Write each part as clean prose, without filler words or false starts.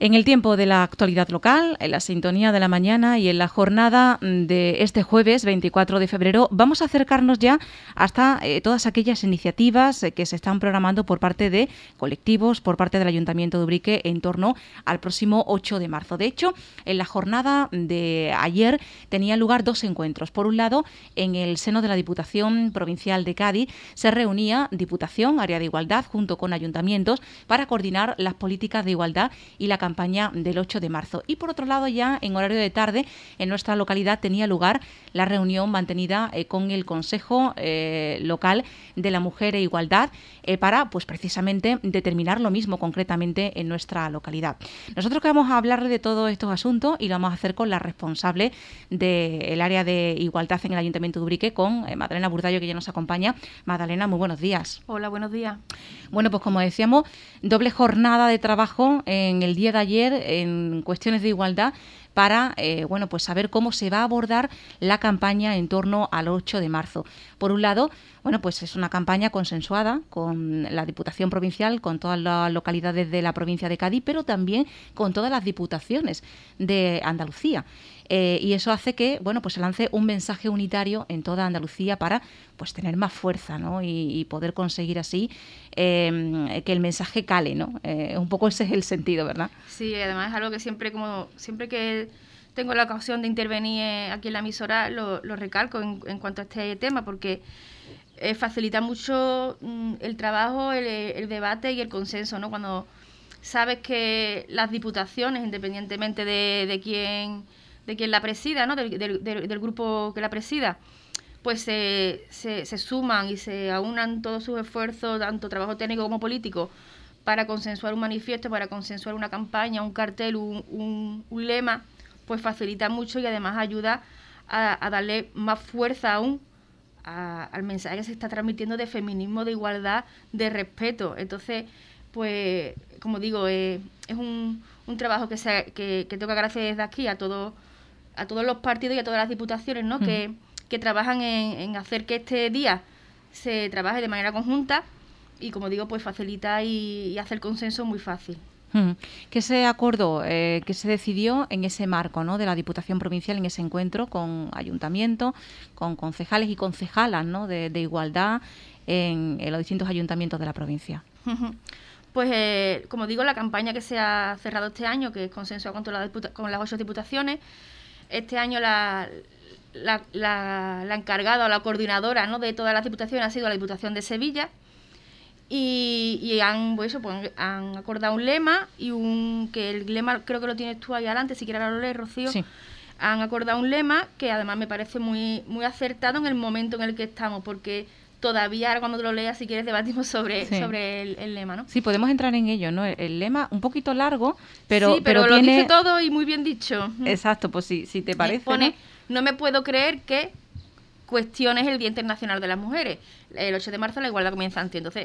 En el tiempo de la actualidad local, en la sintonía de la mañana y en la jornada de este jueves 24 de febrero, vamos a acercarnos ya hasta todas aquellas iniciativas que se están programando por parte de colectivos, por parte del Ayuntamiento de Ubrique en torno al próximo 8 de marzo. De hecho, en la jornada de ayer tenían lugar dos encuentros. Por un lado, en el seno de la Diputación Provincial de Cádiz se reunía Diputación, Área de Igualdad, junto con ayuntamientos para coordinar las políticas de igualdad y la campaña del 8 de marzo. Y por otro lado, ya en horario de tarde, en nuestra localidad tenía lugar la reunión mantenida con el Consejo Local de la Mujer e Igualdad para, pues precisamente, determinar lo mismo concretamente en nuestra localidad. Nosotros que vamos a hablarle de todos estos asuntos y lo vamos a hacer con la responsable del área de igualdad en el Ayuntamiento de Ubrique, con Magdalena Burdallo, que ya nos acompaña. Magdalena, muy buenos días. Hola, buenos días. Bueno, pues como decíamos, doble jornada de trabajo en el día de ayer en cuestiones de igualdad para pues saber cómo se va a abordar la campaña en torno al 8 de marzo. Por un lado, pues es una campaña consensuada con la Diputación Provincial, con todas las localidades de la provincia de Cádiz, pero también con todas las diputaciones de Andalucía. Y eso hace que pues se lance un mensaje unitario en toda Andalucía para pues tener más fuerza, ¿no? y poder conseguir así que el mensaje cale, ¿no? Un poco ese es el sentido, ¿verdad? Sí, además es algo que siempre que tengo la ocasión de intervenir aquí en la emisora lo recalco en cuanto a este tema, porque facilita mucho el trabajo, el debate y el consenso, ¿no? Cuando sabes que las diputaciones, independientemente de quién la presida, ¿no? del grupo que la presida, pues se suman y se aunan todos sus esfuerzos, tanto trabajo técnico como político, para consensuar un manifiesto, para consensuar una campaña, un cartel, un lema, pues facilita mucho y además ayuda a darle más fuerza aún al mensaje que se está transmitiendo de feminismo, de igualdad, de respeto. Entonces, pues, como digo, es un trabajo que tengo que agradecer desde aquí a todos los partidos y a todas las diputaciones, ¿no? Uh-huh. que trabajan en hacer que este día se trabaje de manera conjunta y, como digo, pues facilita y hace el consenso muy fácil. ¿Qué se acordó, que se decidió en ese marco, ¿no? de la Diputación Provincial, en ese encuentro con ayuntamientos, con concejales y concejalas, ¿no? de igualdad en los distintos ayuntamientos de la provincia? Pues, como digo, la campaña que se ha cerrado este año, que es consensuada con las 8 diputaciones, este año la encargada o la coordinadora, ¿no? de todas las diputaciones ha sido la Diputación de Sevilla, y han acordado un lema que el lema creo que lo tienes tú ahí adelante, si quieres ahora lo lees, Rocío. Sí. Han acordado un lema que además me parece muy, muy acertado en el momento en el que estamos, porque todavía ahora cuando lo leas, si quieres, debatimos sobre el lema, ¿no? Sí, podemos entrar en ello, ¿no? El lema un poquito largo, pero lo tiene... dice todo y muy bien dicho. Exacto, pues si te parece. Pone, no me puedo creer que cuestiones el Día Internacional de las Mujeres. El 8 de marzo la igualdad comienza antes. Entonces,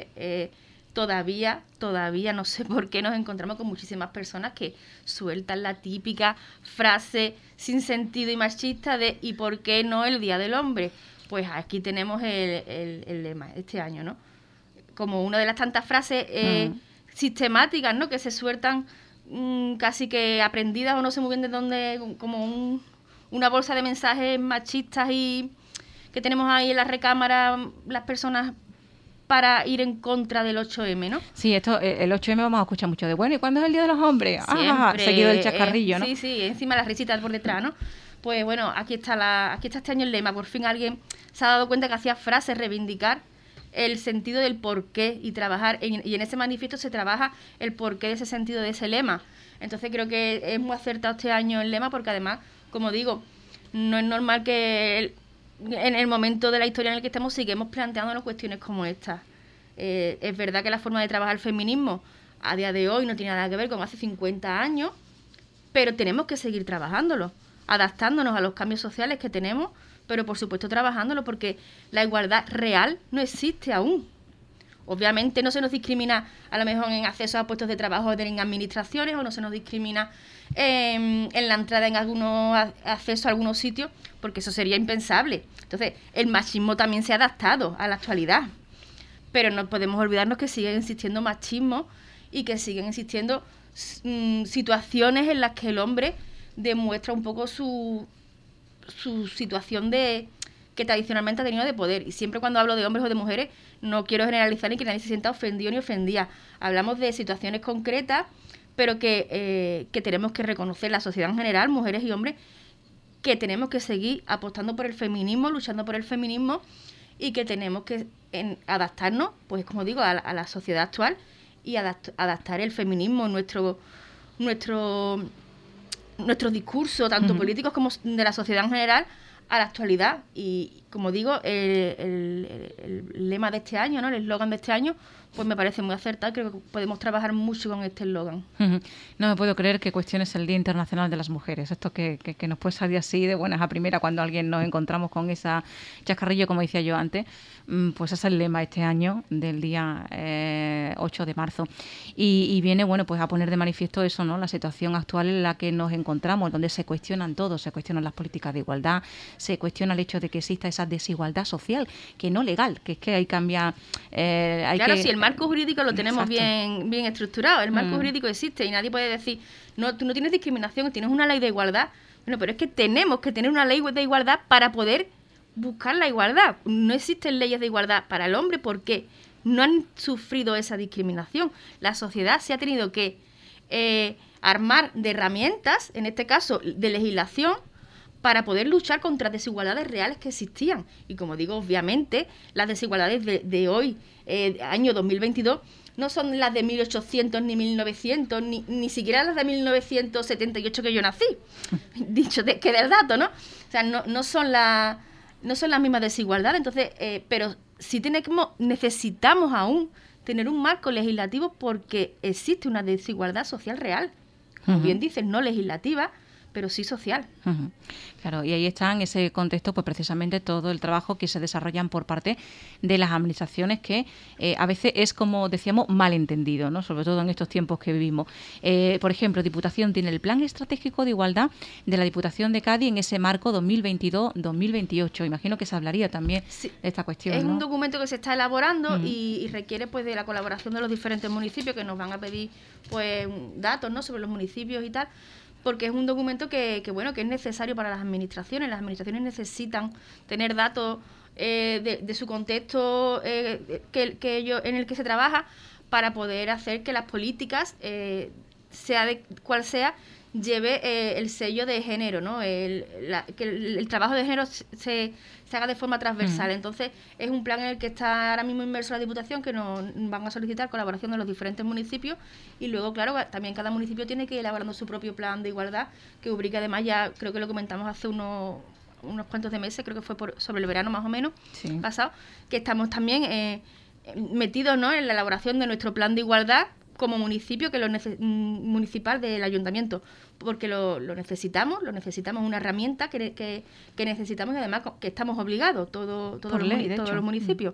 todavía no sé por qué nos encontramos con muchísimas personas que sueltan la típica frase sin sentido y machista de ¿y por qué no el Día del Hombre? Pues aquí tenemos el lema este año, ¿no? Como una de las tantas frases sistemáticas, ¿no? Que se sueltan casi que aprendidas o no sé muy bien de dónde, como una bolsa de mensajes machistas y que tenemos ahí en la recámara las personas para ir en contra del 8M, ¿no? Sí, el 8M vamos a escuchar mucho de bueno, ¿y cuándo es el Día de los Hombres? Siempre, seguido del chascarrillo, ¿no? Sí, encima las risitas por detrás, ¿no? Pues bueno, aquí está este año el lema. Por fin alguien se ha dado cuenta que hacía frases reivindicar el sentido del porqué y trabajar, y en ese manifiesto se trabaja el porqué de ese sentido de ese lema. Entonces creo que es muy acertado este año el lema, porque además, como digo, no es normal que en el momento de la historia en el que estamos sigamos planteándonos cuestiones como esta. Es verdad que la forma de trabajar el feminismo a día de hoy no tiene nada que ver con hace 50 años, pero tenemos que seguir trabajándolo, adaptándonos a los cambios sociales que tenemos, pero por supuesto trabajándolo, porque la igualdad real no existe aún. Obviamente no se nos discrimina a lo mejor en acceso a puestos de trabajo en administraciones, o no se nos discrimina en la entrada en algunos acceso a algunos sitios, porque eso sería impensable. Entonces, el machismo también se ha adaptado a la actualidad, pero no podemos olvidarnos que siguen existiendo machismo y que siguen existiendo situaciones en las que el hombre demuestra un poco su situación que tradicionalmente ha tenido de poder. Y siempre cuando hablo de hombres o de mujeres, no quiero generalizar ni que nadie se sienta ofendido ni ofendida. Hablamos de situaciones concretas, pero que tenemos que reconocer la sociedad en general, mujeres y hombres, que tenemos que seguir apostando por el feminismo, luchando por el feminismo, y que tenemos que adaptarnos, pues como digo, a la sociedad actual y adaptar el feminismo, nuestro discurso, tanto políticos como de la sociedad en general, a la actualidad. Y como digo, el lema de este año, ¿no?, el eslogan de este año, pues me parece muy acertado. Creo que podemos trabajar mucho con este eslogan. No me puedo creer que cuestiones el Día Internacional de las Mujeres. Esto que nos puede salir así de buenas a primera cuando alguien nos encontramos con esa chascarrillo, como decía yo antes. Pues es el lema este año del día 8 de marzo. Y viene, bueno, pues a poner de manifiesto eso, ¿no?, la situación actual en la que nos encontramos, donde se cuestionan todo, se cuestionan las políticas de igualdad, se cuestiona el hecho de que exista esa desigualdad social, que no legal, que es que hay cambia... claro, si el marco jurídico lo tenemos Exacto. bien estructurado, el marco jurídico existe y nadie puede decir, no, tú no tienes discriminación, tienes una ley de igualdad. Bueno, pero es que tenemos que tener una ley de igualdad para poder buscar la igualdad. No existen leyes de igualdad para el hombre porque no han sufrido esa discriminación. La sociedad se ha tenido que armar de herramientas, en este caso de legislación, para poder luchar contra desigualdades reales que existían. Y como digo, obviamente, las desigualdades de hoy, año 2022, no son las de 1800 ni 1900, ni siquiera las de 1978 que yo nací, dicho que del dato, ¿no? O sea, no son las mismas desigualdades. Entonces, pero sí necesitamos aún tener un marco legislativo porque existe una desigualdad social real. Como bien dices, no legislativa, pero sí social. Claro, y ahí está en ese contexto pues precisamente todo el trabajo que se desarrollan por parte de las administraciones, que a veces es, como decíamos, malentendido, ¿no?, sobre todo en estos tiempos que vivimos. Por ejemplo, Diputación tiene el Plan Estratégico de Igualdad de la Diputación de Cádiz en ese marco 2022-2028. Imagino que se hablaría también de esta cuestión, es, ¿no?, un documento documento que se está elaborando y requiere pues de la colaboración de los diferentes municipios, que nos van a pedir pues datos, ¿no?, sobre los municipios y tal, porque es un documento que es necesario para las administraciones. Las administraciones necesitan tener datos de su contexto en el que se trabaja, para poder hacer que las políticas, sea de cual sea, lleve el sello de género, ¿no? Que el trabajo de género se haga de forma transversal. Entonces, es un plan en el que está ahora mismo inmerso la Diputación, que nos van a solicitar colaboración de los diferentes municipios, y luego, claro, también cada municipio tiene que ir elaborando su propio plan de igualdad, que ubica, además, ya creo que lo comentamos hace unos cuantos de meses, creo que fue sobre el verano más o menos, pasado, que estamos también metidos, ¿no?, en la elaboración de nuestro plan de igualdad como municipio, que municipal del ayuntamiento, porque lo necesitamos una herramienta que necesitamos, y además que estamos obligados todos los municipios.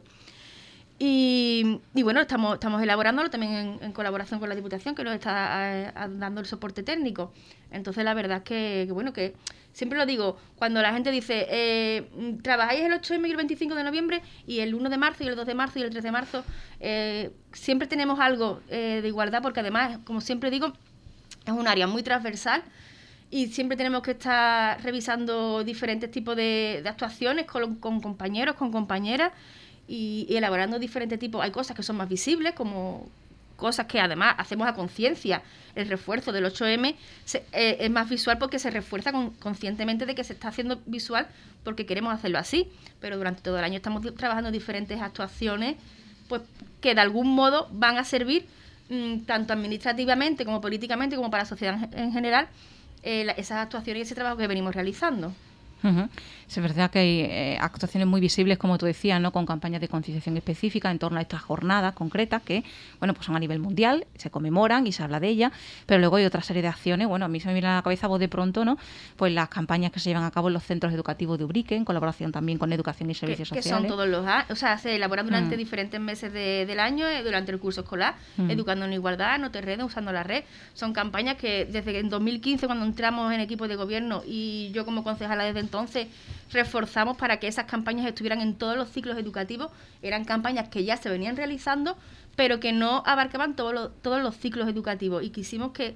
Y bueno, estamos elaborándolo también en colaboración con la Diputación, que nos está dando el soporte técnico. Entonces, la verdad es que siempre lo digo, cuando la gente dice, trabajáis el 8M y el 25 de noviembre, y el 1 de marzo, y el 2 de marzo, y el 3 de marzo, siempre tenemos algo de igualdad, porque además, como siempre digo, es un área muy transversal, y siempre tenemos que estar revisando diferentes tipos de actuaciones con compañeros, con compañeras, y elaborando diferentes tipos. Hay cosas que son más visibles, como cosas que además hacemos a conciencia. El refuerzo del 8M es más visual porque se refuerza conscientemente de que se está haciendo visual porque queremos hacerlo así, pero durante todo el año estamos trabajando diferentes actuaciones pues que de algún modo van a servir tanto administrativamente como políticamente como para la sociedad en general, esas actuaciones y ese trabajo que venimos realizando. Es verdad que hay actuaciones muy visibles, como tú decías, ¿no?, con campañas de concienciación específicas en torno a estas jornadas concretas que, bueno, pues son a nivel mundial, se conmemoran y se habla de ellas, pero luego hay otra serie de acciones. Bueno, a mí se me viene a la cabeza de pronto, ¿no?, pues las campañas que se llevan a cabo en los centros educativos de Ubrique, en colaboración también con Educación y Servicios Sociales. Que son todos los años, o sea, se elaboran durante diferentes meses del año, durante el curso escolar, Educando en Igualdad, No te redes, Usando la red. Son campañas que desde en 2015, cuando entramos en equipo de gobierno, y yo como concejala desde entonces, reforzamos para que esas campañas estuvieran en todos los ciclos educativos. Eran campañas que ya se venían realizando, pero que no abarcaban todos los ciclos educativos, y quisimos que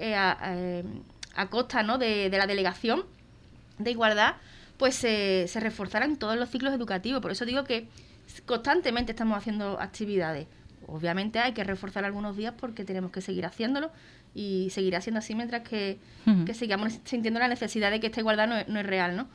a costa, ¿no?, de la delegación de igualdad, pues se reforzaran todos los ciclos educativos. Por eso digo que constantemente estamos haciendo actividades. Obviamente hay que reforzar algunos días porque tenemos que seguir haciéndolo, y seguirá siendo así mientras que sigamos sintiendo la necesidad de que esta igualdad no es real, ¿no?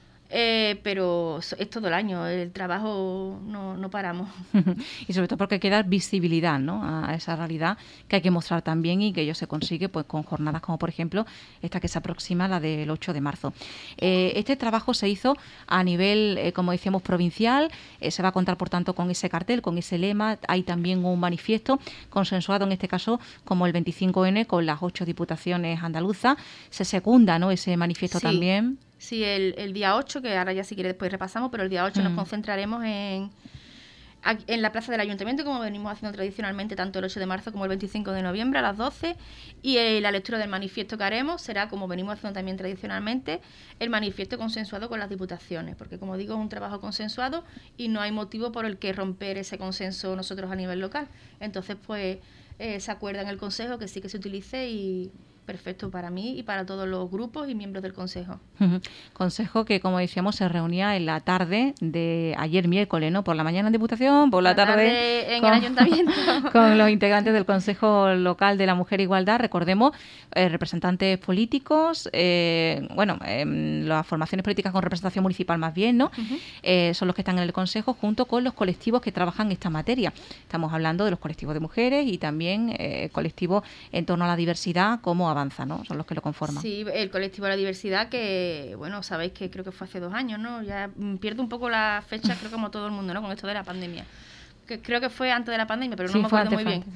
Pero es todo el año, el trabajo no paramos. Y sobre todo porque queda visibilidad, ¿no?, a esa realidad que hay que mostrar también, y que ello se consigue pues con jornadas como, por ejemplo, esta que se aproxima, la del 8 de marzo. Este trabajo se hizo a nivel, como decíamos, provincial. Se va a contar, por tanto, con ese cartel, con ese lema. Hay también un manifiesto consensuado, en este caso, como el 25N, con las 8 diputaciones andaluzas. Se secunda, ¿no?, ese manifiesto también. Sí, el día 8, que ahora ya si quiere después repasamos, pero el día 8 nos concentraremos en la plaza del Ayuntamiento, como venimos haciendo tradicionalmente, tanto el 8 de marzo como el 25 de noviembre a las 12, y la lectura del manifiesto que haremos será, como venimos haciendo también tradicionalmente, el manifiesto consensuado con las diputaciones, porque, como digo, es un trabajo consensuado y no hay motivo por el que romper ese consenso nosotros a nivel local. Entonces, pues, se acuerda en el Consejo que sí que se utilice, y perfecto para mí y para todos los grupos y miembros del Consejo. Consejo que, como decíamos, se reunía en la tarde de ayer miércoles, ¿no? Por la mañana en Diputación, por la tarde en el Ayuntamiento. Con los integrantes del Consejo Local de la Mujer e Igualdad, recordemos, representantes políticos, las formaciones políticas con representación municipal más bien, ¿no? Son los que están en el Consejo, junto con los colectivos que trabajan esta materia. Estamos hablando de los colectivos de mujeres y también colectivos en torno a la diversidad, como Avanza, ¿no? Son los que lo conforman. Sí, el colectivo de la diversidad, que, bueno, sabéis que creo que fue hace 2 años, ¿no? Ya pierdo un poco la fecha, creo, como todo el mundo, ¿no?, con esto de la pandemia. Que creo que fue antes de la pandemia, pero no me acuerdo muy bien.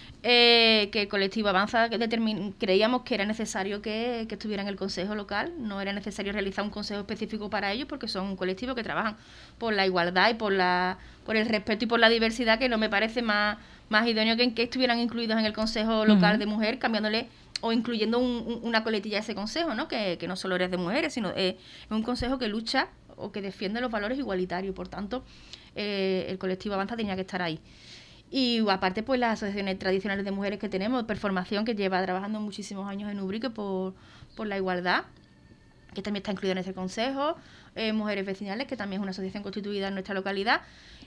Que el colectivo Avanza creíamos que era necesario que estuviera en el Consejo Local. No era necesario realizar un consejo específico para ellos, porque son un colectivo que trabajan por la igualdad y por el respeto y por la diversidad, que no me parece más idóneo que estuvieran incluidos en el Consejo Local de Mujer, cambiándole o incluyendo una coletilla de ese consejo, ¿no? Que no solo eres de mujeres, sino es un consejo que lucha o que defiende los valores igualitarios. Por tanto, el colectivo Avanza tenía que estar ahí. Y aparte, pues las asociaciones tradicionales de mujeres que tenemos, Performación, que lleva trabajando muchísimos años en Ubrique por la igualdad, que también está incluida en ese consejo, Mujeres Vecinales, que también es una asociación constituida en nuestra localidad,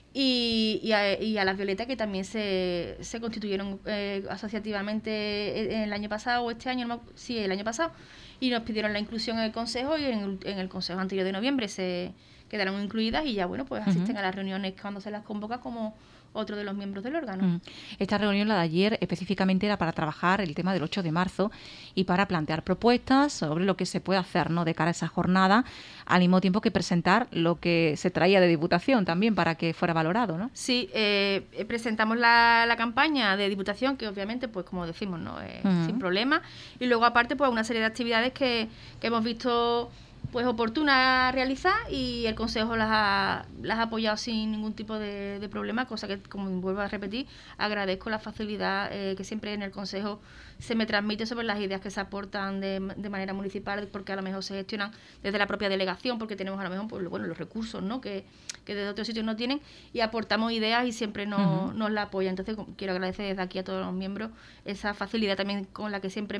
y a las Violetas, que también se constituyeron asociativamente el año pasado, o este año, sí, el año pasado, y nos pidieron la inclusión en el consejo, y en el consejo anterior de noviembre se quedaron incluidas, y ya, bueno, pues asisten a las reuniones cuando se las convoca como otro de los miembros del órgano. Esta reunión, la de ayer, específicamente era para trabajar el tema del 8 de marzo y para plantear propuestas sobre lo que se puede hacer, ¿no?, de cara a esa jornada, al mismo tiempo que presentar lo que se traía de Diputación también para que fuera valorado, ¿no? Sí, presentamos la campaña de Diputación, que obviamente, pues como decimos, no sin problema, y luego aparte, pues una serie de actividades que hemos visto pues oportuna realizar, y el Consejo las ha apoyado sin ningún tipo de problema, cosa que, como vuelvo a repetir, agradezco la facilidad que siempre en el Consejo se me transmite sobre las ideas que se aportan de manera municipal, porque a lo mejor se gestionan desde la propia delegación, porque tenemos a lo mejor, pues, bueno, los recursos, ¿no?, que desde otros sitios no tienen, y aportamos ideas y siempre nos la apoyan. Entonces, quiero agradecer desde aquí a todos los miembros esa facilidad también con la que siempre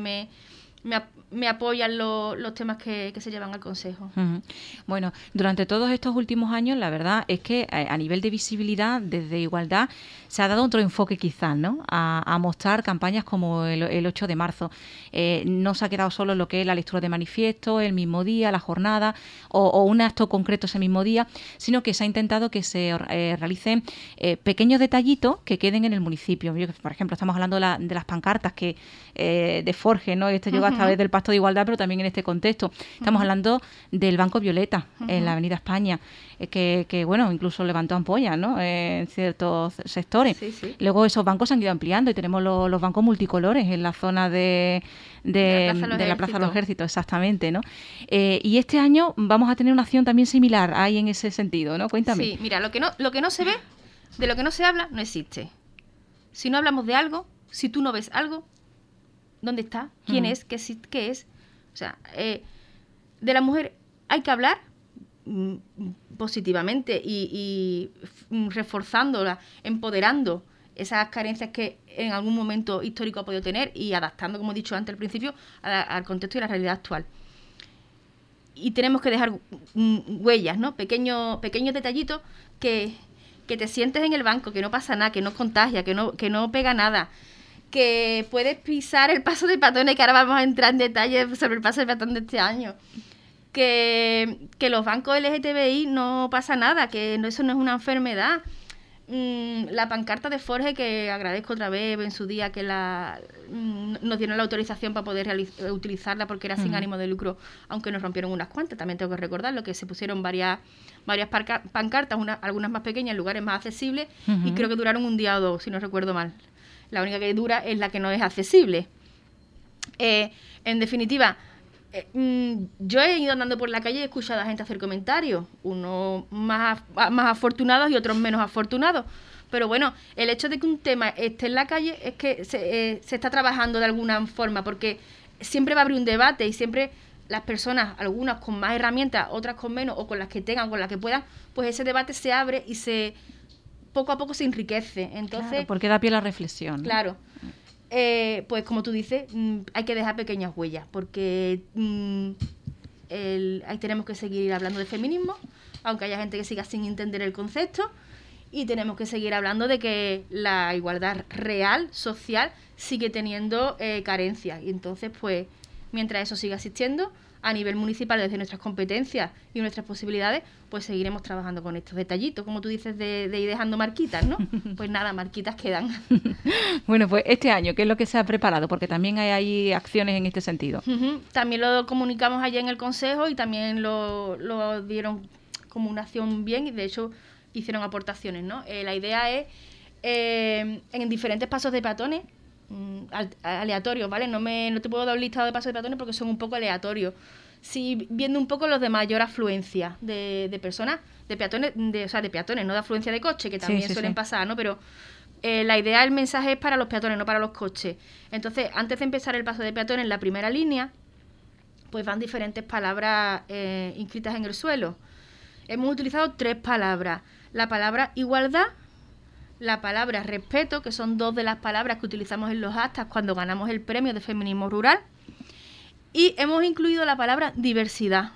me apoyan los temas que se llevan al Consejo. Bueno, durante todos estos últimos años, la verdad es que a nivel de visibilidad, desde Igualdad, se ha dado otro enfoque quizás, ¿no?, a mostrar campañas como el 8 de marzo. No se ha quedado solo en lo que es la lectura de manifiesto, el mismo día, la jornada, o un acto concreto ese mismo día, sino que se ha intentado que se realicen pequeños detallitos que queden en el municipio. Por ejemplo, estamos hablando de las pancartas que de Forge, ¿no? Esto llegó a través del Pacto de Igualdad, pero también en este contexto. Estamos hablando del Banco Violeta en la Avenida España, que bueno, incluso levantó ampollas, ¿no?, en ciertos sectores. Sí. Luego esos bancos se han ido ampliando y tenemos los bancos multicolores en la zona de la Plaza de los Ejércitos, exactamente, ¿no? Y este año vamos a tener una acción también similar ahí en ese sentido, ¿no? Cuéntame. Sí, mira, lo que no se ve, de lo que no se habla, no existe. Si no hablamos de algo, si tú no ves algo, ¿dónde está? ¿Quién es? ¿Qué es? O sea, de la mujer hay que hablar positivamente y reforzándola, empoderando esas carencias que en algún momento histórico ha podido tener y adaptando, como he dicho antes al principio, al contexto y a la realidad actual. Y tenemos que dejar huellas, ¿no? Pequeños detallitos que te sientes en el banco, que no pasa nada, que no contagia, que no pega nada, que puedes pisar el paso de peatones, que ahora vamos a entrar en detalle sobre el paso de peatón de este año, que los bancos LGTBI no pasa nada, que eso no es una enfermedad. La pancarta de Forge, que agradezco otra vez en su día que nos dieron la autorización para poder utilizarla porque era sin ánimo de lucro, aunque nos rompieron unas cuantas, también tengo que recordarlo, que se pusieron varias pancartas, algunas más pequeñas en lugares más accesibles, y creo que duraron un día o dos, si no recuerdo mal. La única que dura es la que no es accesible. En definitiva, yo he ido andando por la calle y he escuchado a la gente hacer comentarios, unos más afortunados y otros menos afortunados. Pero bueno, el hecho de que un tema esté en la calle es que se está trabajando de alguna forma, porque siempre va a haber un debate y siempre las personas, algunas con más herramientas, otras con menos, o con las que tengan, con las que puedan, pues ese debate se abre y poco a poco se enriquece. Entonces, claro, porque da pie a la reflexión, ¿no? Claro. Pues como tú dices, hay que dejar pequeñas huellas, porque ahí tenemos que seguir hablando de feminismo, aunque haya gente que siga sin entender el concepto, y tenemos que seguir hablando de que la igualdad real, social, sigue teniendo carencias. Y entonces, pues, mientras eso siga existiendo, a nivel municipal, desde nuestras competencias y nuestras posibilidades, pues seguiremos trabajando con estos detallitos, como tú dices, de ir dejando marquitas, ¿no? Pues nada, marquitas quedan. Bueno, pues este año, ¿qué es lo que se ha preparado? Porque también hay acciones en este sentido. También lo comunicamos allá en el Consejo y también lo dieron como una acción bien, y de hecho hicieron aportaciones, ¿no? La idea es, en diferentes pasos de peatones, aleatorios, ¿vale? No te puedo dar un listado de pasos de peatones porque son un poco aleatorios. Sí, viendo un poco los de mayor afluencia de personas, de peatones, de peatones, no de afluencia de coches, que también suelen pasar, ¿no? Pero la idea, el mensaje es para los peatones, no para los coches. Entonces, antes de empezar el paso de peatones, en la primera línea, pues van diferentes palabras inscritas en el suelo. Hemos utilizado 3 palabras. La palabra igualdad, la palabra respeto, que son 2 de las palabras que utilizamos en los actas cuando ganamos el premio de feminismo rural, y hemos incluido la palabra diversidad.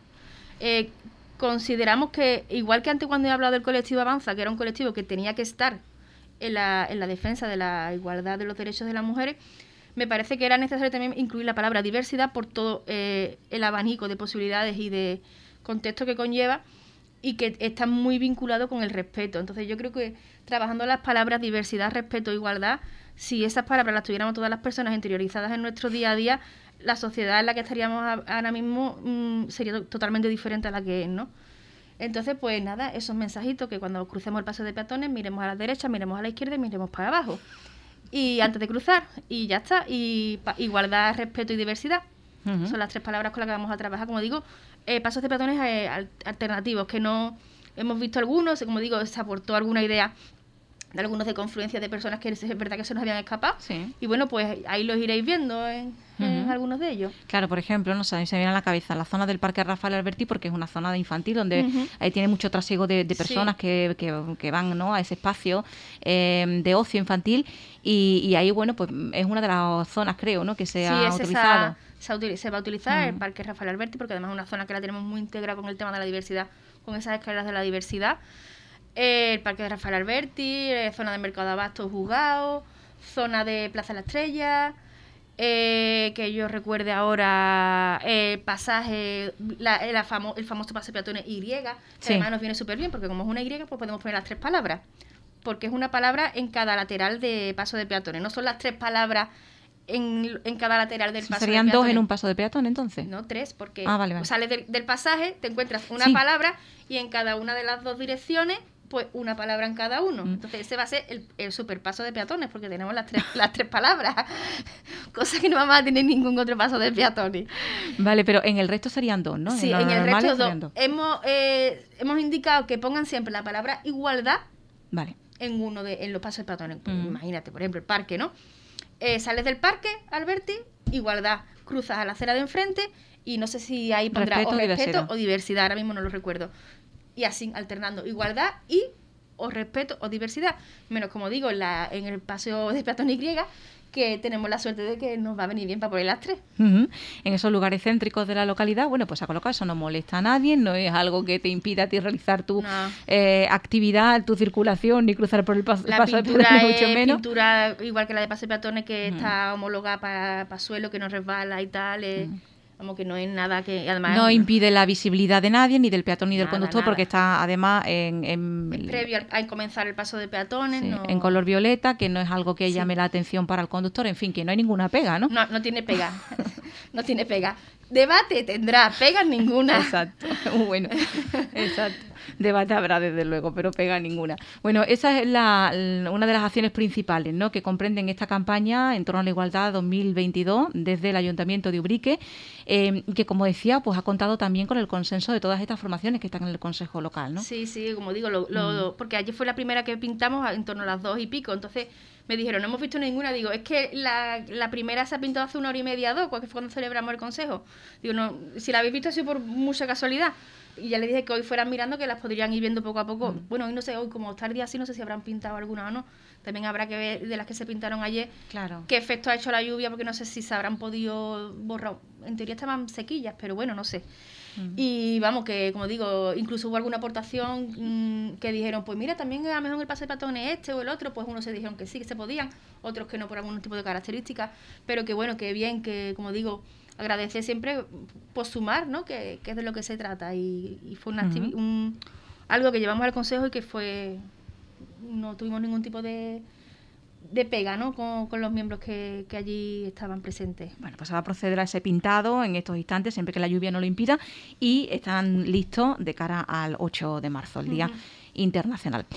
Consideramos que, igual que antes cuando he hablado del colectivo Avanza, que era un colectivo que tenía que estar en la defensa de la igualdad de los derechos de las mujeres, me parece que era necesario también incluir la palabra diversidad por todo el abanico de posibilidades y de contexto que conlleva, y que está muy vinculado con el respeto. Entonces yo creo que trabajando las palabras diversidad, respeto, igualdad, si esas palabras las tuviéramos todas las personas interiorizadas en nuestro día a día, la sociedad en la que estaríamos ahora mismo sería totalmente diferente a la que es, ¿no? Entonces, pues nada, esos mensajitos que cuando crucemos el paso de peatones miremos a la derecha, miremos a la izquierda y miremos para abajo. Y antes de cruzar, y ya está. Y igualdad, respeto y diversidad. Son las 3 palabras con las que vamos a trabajar. Como digo, pasos de peatones alternativos, que no hemos visto algunos, como digo, se aportó alguna idea de algunos de confluencia de personas que es verdad que se nos habían escapado. Sí. Y bueno, pues ahí los iréis viendo en algunos de ellos. Claro, por ejemplo, no sé, se me viene a la cabeza la zona del Parque Rafael Alberti, porque es una zona de infantil donde ahí tiene mucho trasiego de personas que van, ¿no?, a ese espacio de ocio infantil, y ahí, bueno, pues es una de las zonas, creo, ¿no?, que se ha utilizado. Se va a utilizar el Parque Rafael Alberti, porque además es una zona que la tenemos muy integrada con el tema de la diversidad, con esas escaleras de la diversidad. El Parque de Rafael Alberti, zona de Mercado de Abastos Juzgado, zona de Plaza de la Estrella, que yo recuerde ahora el pasaje, el famoso paso de peatones Y, que además nos viene súper bien, porque como es una Y, pues podemos poner las 3 palabras, porque es una palabra en cada lateral de paso de peatones, no son las 3 palabras en cada lateral del paso de peatones. ¿Serían 2 en un paso de peatón, entonces? No, 3, porque vale. Sales del pasaje, te encuentras una palabra, y en cada una de las 2 direcciones, pues una palabra en cada uno. Entonces ese va a ser el superpaso de peatones, porque tenemos las tres palabras, cosa que no vamos a tener ningún otro paso de peatones. Vale, pero en el resto serían 2, ¿no? Sí, en el resto 2. Hemos indicado que pongan siempre la palabra igualdad, vale, en los pasos de peatones. Pues imagínate, por ejemplo, el parque, ¿no? Sales del Parque Alberti, igualdad, cruzas a la acera de enfrente, y no sé si ahí pondrá respeto o diversidad, ahora mismo no lo recuerdo. Y así, alternando igualdad y o respeto o diversidad. Menos, como digo, en el paseo de peatones Y, que tenemos la suerte de que nos va a venir bien para poner las 3. En esos lugares céntricos de la localidad, bueno, pues a colocar eso no molesta a nadie, no es algo que te impida a ti realizar tu actividad, tu circulación, ni cruzar por el paso de peatones, mucho menos. La pintura, igual que la de paso de peatones, que está homologada para suelo, que no resbala y tal, Vamos, que no es nada que... Además, no impide la visibilidad de nadie, ni del peatón ni del conductor, nada. Porque está además es previo a comenzar el paso de peatones. Sí, no... en color violeta, que no es algo que llame la atención para el conductor. En fin, que no hay ninguna pega, ¿no? No tiene pega. No tiene pega. Debate tendrá, pegas ninguna. Exacto, bueno, exacto. Debate habrá desde luego, pero pega ninguna. Bueno, esa es una de las acciones principales, ¿no?, que comprenden esta campaña en torno a la igualdad 2022 desde el Ayuntamiento de Ubrique, que, como decía, pues ha contado también con el consenso de todas estas formaciones que están en el Consejo Local, ¿no? Sí, como digo, porque ayer fue la primera que pintamos en torno a las 2 y pico, entonces me dijeron, no hemos visto ninguna. Digo, es que la primera se ha pintado hace 1 hora y media, 2, que fue cuando celebramos el consejo. Digo, no, si la habéis visto ha sido por mucha casualidad. Y ya le dije que hoy fueran mirando, que las podrían ir viendo poco a poco. Bueno, hoy no sé, hoy como está el día así, no sé si habrán pintado alguna o no. También habrá que ver de las que se pintaron ayer, claro, qué efecto ha hecho la lluvia, porque no sé si se habrán podido borrar. En teoría estaban sequillas, pero bueno, no sé. Y vamos, que como digo, incluso hubo alguna aportación que dijeron, pues mira, también a lo mejor el pase de peatones o el otro, pues unos se dijeron que sí, que se podían, otros que no por algún tipo de características, pero que bueno, que bien, que como digo, agradecer siempre por sumar, ¿no?, que es de lo que se trata, y fue algo que llevamos al consejo y que fue, no tuvimos ningún tipo de pega, ¿no?, con los miembros que allí estaban presentes. Bueno, pues se va a proceder a ese pintado en estos instantes, siempre que la lluvia no lo impida, y están listos de cara al 8 de marzo, el Día Internacional.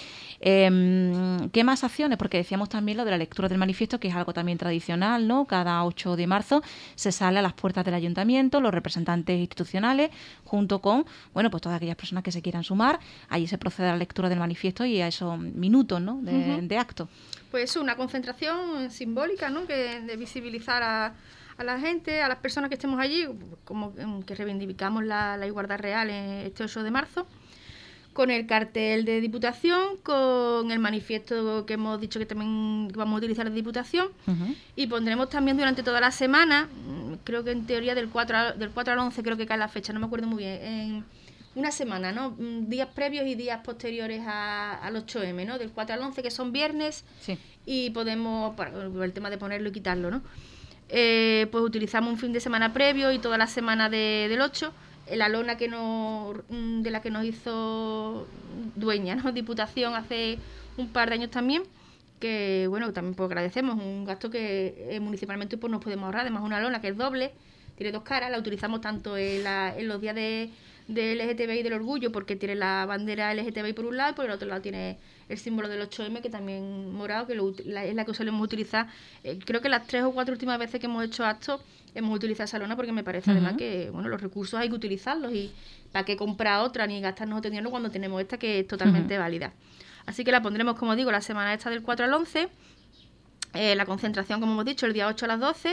¿Qué más acciones? Porque decíamos también lo de la lectura del manifiesto, que es algo también tradicional, ¿no? Cada 8 de marzo se sale a las puertas del ayuntamiento, los representantes institucionales, junto con, bueno, pues todas aquellas personas que se quieran sumar. Allí se procede a la lectura del manifiesto y a esos minutos, ¿no?, de acto. Pues una concentración simbólica, ¿no?, que de visibilizar a la gente, a las personas que estemos allí, como que reivindicamos la igualdad real en este 8 de marzo, con el cartel de Diputación, con el manifiesto que hemos dicho que también vamos a utilizar de Diputación, y pondremos también durante toda la semana, creo que en teoría del 4 al 11 creo que cae la fecha, no me acuerdo muy bien, en una semana, ¿no?, días previos y días posteriores al 8M, ¿no?, del 4 al 11, que son viernes, sí. Y podemos, por el tema de ponerlo y quitarlo, ¿no?, pues utilizamos un fin de semana previo y toda la semana del 8, la lona de la que nos hizo dueña, ¿no?, Diputación hace un par de años también, que bueno, también pues agradecemos, un gasto que municipalmente pues nos podemos ahorrar. Además, una lona que es doble, tiene 2 caras, la utilizamos tanto en los días de LGTBI y del orgullo, porque tiene la bandera LGTBI por un lado, y por el otro lado tiene el símbolo del 8M, que también morado, que es la que solemos utilizar. Creo que las 3 o 4 últimas veces que hemos hecho actos hemos utilizado esa lona, porque me parece además que bueno, los recursos hay que utilizarlos, y para qué comprar otra ni gastarnos otro dinero cuando tenemos esta, que es totalmente válida. Así que la pondremos, como digo, la semana esta del 4 al 11, la concentración, como hemos dicho, el día 8 a las 12.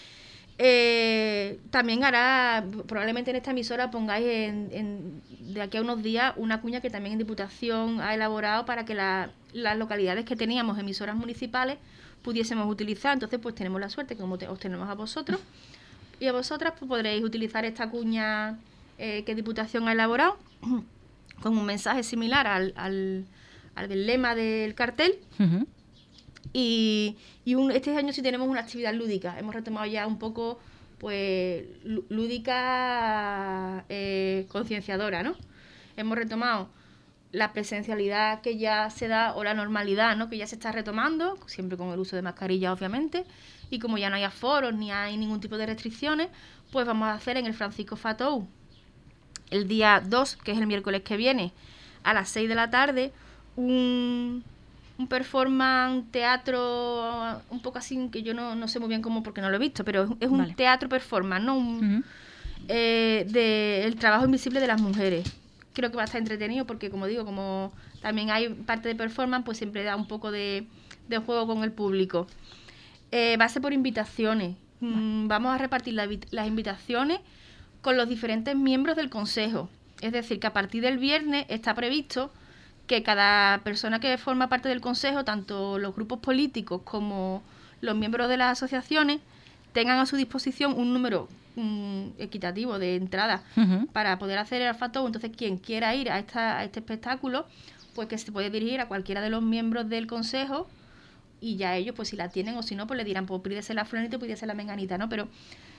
También hará, probablemente en esta emisora pongáis de aquí a unos días una cuña que también en Diputación ha elaborado para que las localidades que teníamos emisoras municipales pudiésemos utilizar. Entonces pues tenemos la suerte que como os tenemos a vosotros y a vosotras, pues podréis utilizar esta cuña que Diputación ha elaborado con un mensaje similar al del lema del cartel. Y este año sí tenemos una actividad lúdica. Hemos retomado ya un poco, pues, lúdica concienciadora, ¿no? Hemos retomado la presencialidad que ya se da, o la normalidad, ¿no?, que ya se está retomando, siempre con el uso de mascarilla, obviamente, y como ya no hay aforos ni hay ningún tipo de restricciones, pues vamos a hacer en el Francisco Fatou el día 2, que es el miércoles que viene, a las 6 de la tarde, un performance, un teatro un poco así, que yo no sé muy bien cómo, porque no lo he visto, pero es un teatro performance, ¿no? El trabajo invisible de las mujeres. Creo que va a estar entretenido porque, como digo, como también hay parte de performance, pues siempre da un poco de juego con el público. Va a ser por invitaciones. Vamos a repartir las invitaciones con los diferentes miembros del consejo. Es decir, que a partir del viernes está previsto que cada persona que forma parte del Consejo, tanto los grupos políticos como los miembros de las asociaciones, tengan a su disposición un número equitativo de entradas para poder hacer el Alfatour. Entonces, quien quiera ir a este espectáculo, pues que se puede dirigir a cualquiera de los miembros del Consejo, y ya ellos, pues si la tienen o si no, pues le dirán, pues pídese la fulanita, pídese la menganita, ¿no? Pero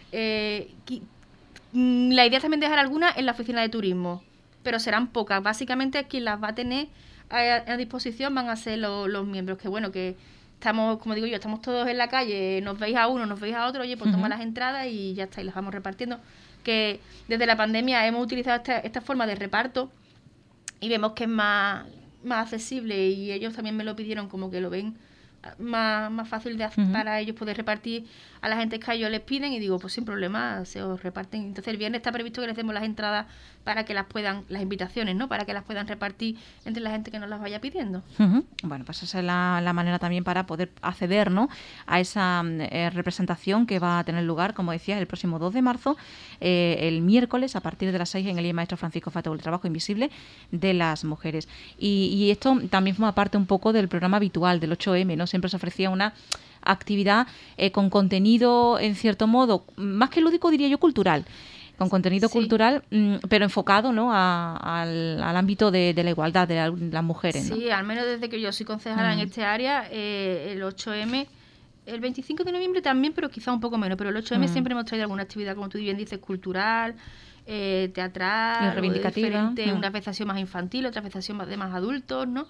la idea es también dejar algunas en la oficina de turismo, pero serán pocas. Básicamente quien las va a tener a disposición van a ser los miembros, que bueno, que estamos, como digo yo, estamos todos en la calle, nos veis a uno, nos veis a otro, oye, pues toma las entradas y ya está, y las vamos repartiendo. Que desde la pandemia hemos utilizado esta forma de reparto y vemos que es más accesible, y ellos también me lo pidieron, como que lo ven más fácil para ellos poder repartir a la gente que ellos les piden, y digo, pues sin problema, se os reparten. Entonces el viernes está previsto que les demos las entradas para que las invitaciones, ¿no? Para que las puedan repartir entre la gente que nos las vaya pidiendo. Bueno, pues esa es la manera también para poder acceder, ¿no?, a esa representación que va a tener lugar, como decías, el próximo 2 de marzo, el miércoles, a partir de las 6 en el Maestro Francisco Fatoul, el trabajo invisible de las mujeres. Y esto también forma parte un poco del programa habitual del 8M, ¿no? Siempre se ofrecía una actividad con contenido, en cierto modo, más que lúdico, diría yo, cultural. Con contenido cultural, pero enfocado, ¿no?, al ámbito de la igualdad de las mujeres, ¿no? Sí, al menos desde que yo soy concejala en este área, el 8M, el 25 de noviembre también, pero quizá un poco menos, pero el 8M siempre hemos traído alguna actividad, como tú bien dices, cultural, teatral, y reivindicativa, una vez ha sido más infantil, otra vez ha sido de más adultos, ¿no?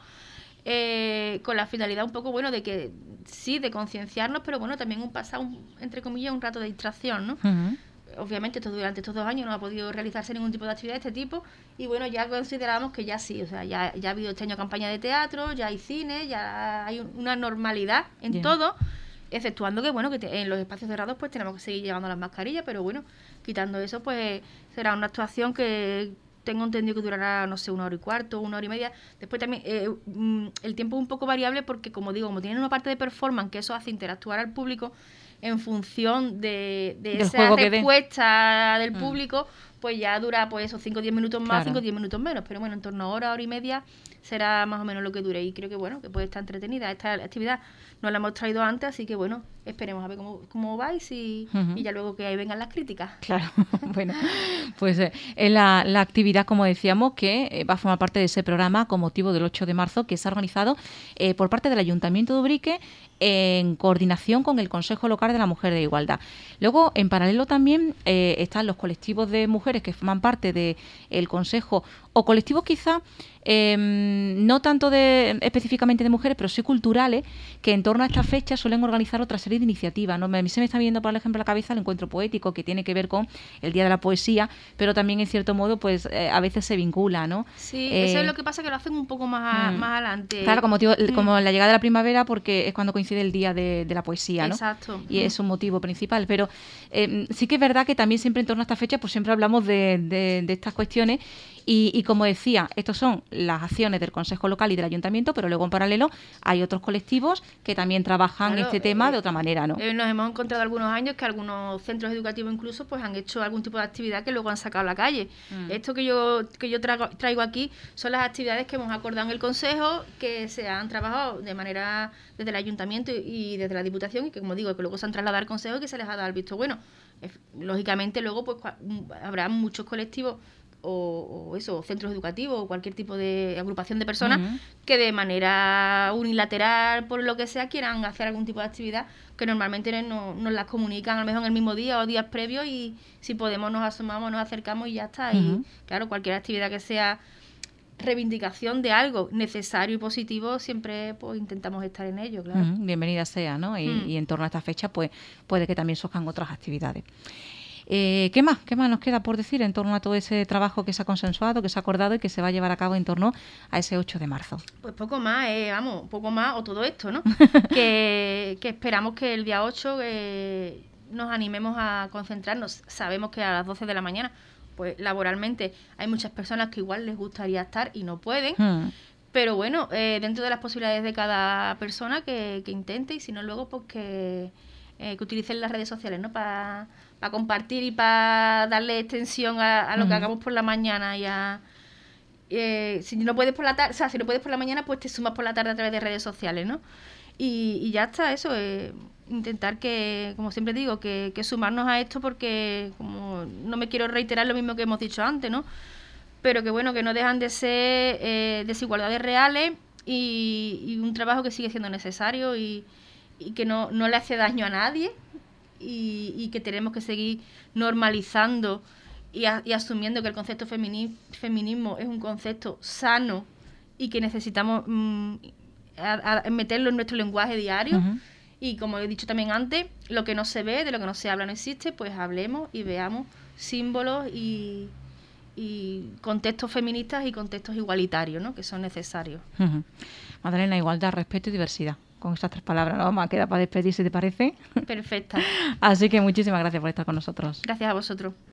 Con la finalidad un poco, bueno, de que sí, de concienciarnos, pero bueno, también pasar, entre comillas, un rato de distracción, ¿no? Obviamente durante estos 2 años no ha podido realizarse ningún tipo de actividad de este tipo, y bueno, ya consideramos que ya sí, o sea, ya ha habido este año campaña de teatro, ya hay cine, ya hay una normalidad en todo, exceptuando que bueno, que en los espacios cerrados pues tenemos que seguir llevando las mascarillas, pero bueno, quitando eso, pues será una actuación que tengo entendido que durará, no sé, 1 hora y cuarto, 1 hora y media. Después también el tiempo es un poco variable porque, como digo, como tienen una parte de performance, que eso hace interactuar al público en función de esa respuesta del público, pues ya dura pues esos 5 o 10 minutos más, 5 o 10 minutos menos, pero bueno, en torno a hora y media será más o menos lo que dure, y creo que bueno, que puede estar entretenida. Esta actividad no la hemos traído antes, así que bueno, esperemos a ver cómo vais y ya luego que ahí vengan las críticas. Claro, bueno, pues la actividad, como decíamos, que va a formar parte de ese programa con motivo del 8 de marzo, que se ha organizado por parte del Ayuntamiento de Ubrique en coordinación con el Consejo Local de la Mujer de Igualdad. Luego, en paralelo también están los colectivos de mujeres que forman parte del Consejo, o colectivos quizá no tanto específicamente de mujeres, pero sí culturales, que en torno a esta fecha suelen organizar otra serie de iniciativas, ¿no? A mí se me está viendo, por ejemplo, a la cabeza el encuentro poético, que tiene que ver con el Día de la Poesía, pero también en cierto modo pues a veces se vincula, ¿no? Sí, eso es lo que pasa, que lo hacen un poco más adelante. Claro, como la llegada de la primavera, porque es cuando coincide el Día de la Poesía, ¿no? Exacto. Y es un motivo principal, pero sí que es verdad que también siempre en torno a esta fecha pues siempre hablamos de estas cuestiones. Y como decía, estos son las acciones del Consejo Local y del Ayuntamiento, pero luego en paralelo hay otros colectivos que también trabajan este tema de otra manera, ¿no? Nos hemos encontrado algunos años que algunos centros educativos incluso pues han hecho algún tipo de actividad que luego han sacado a la calle. Esto que yo traigo aquí son las actividades que hemos acordado en el Consejo, que se han trabajado de manera desde el Ayuntamiento y desde la Diputación, y que, como digo, que luego se han trasladado al Consejo y que se les ha dado el visto bueno. Lógicamente luego pues habrá muchos colectivos o centros educativos o cualquier tipo de agrupación de personas que de manera unilateral, por lo que sea, quieran hacer algún tipo de actividad, que normalmente nos las comunican a lo mejor en el mismo día o días previos, y si podemos nos asomamos, nos acercamos y ya está. Y claro, cualquier actividad que sea reivindicación de algo necesario y positivo, siempre pues intentamos estar en ello, claro. Bienvenida sea, ¿no? Y en torno a esta fecha pues puede que también surjan otras actividades. ¿Qué más nos queda por decir en torno a todo ese trabajo que se ha consensuado, que se ha acordado y que se va a llevar a cabo en torno a ese 8 de marzo? Pues poco más, poco más, o todo esto, ¿no? que esperamos que el día 8 nos animemos a concentrarnos. Sabemos que a las 12 de la mañana, pues laboralmente hay muchas personas que igual les gustaría estar y no pueden, pero bueno, dentro de las posibilidades de cada persona que intente, y si no luego pues que utilicen las redes sociales, ¿no? Para compartir y para darle extensión a lo que hagamos por la mañana si no puedes por la tarde, o sea, si no puedes por la mañana, pues te sumas por la tarde a través de redes sociales, ¿no? Y ya está, eso, intentar que, como siempre digo, que sumarnos a esto, porque como no me quiero reiterar lo mismo que hemos dicho antes, ¿no? Pero que bueno, que no dejan de ser desigualdades reales y un trabajo que sigue siendo necesario y que no le hace daño a nadie y que tenemos que seguir normalizando y asumiendo que el concepto feminismo es un concepto sano y que necesitamos meterlo en nuestro lenguaje diario. Uh-huh. Y como he dicho también antes, lo que no se ve, de lo que no se habla, no existe, pues hablemos y veamos símbolos y contextos feministas y contextos igualitarios, ¿no? Que son necesarios. Uh-huh. Madalena, igualdad, respeto y diversidad. Con estas 3 palabras nada más queda para despedirse, ¿te parece? Perfecta. Así que muchísimas gracias por estar con nosotros. Gracias a vosotros.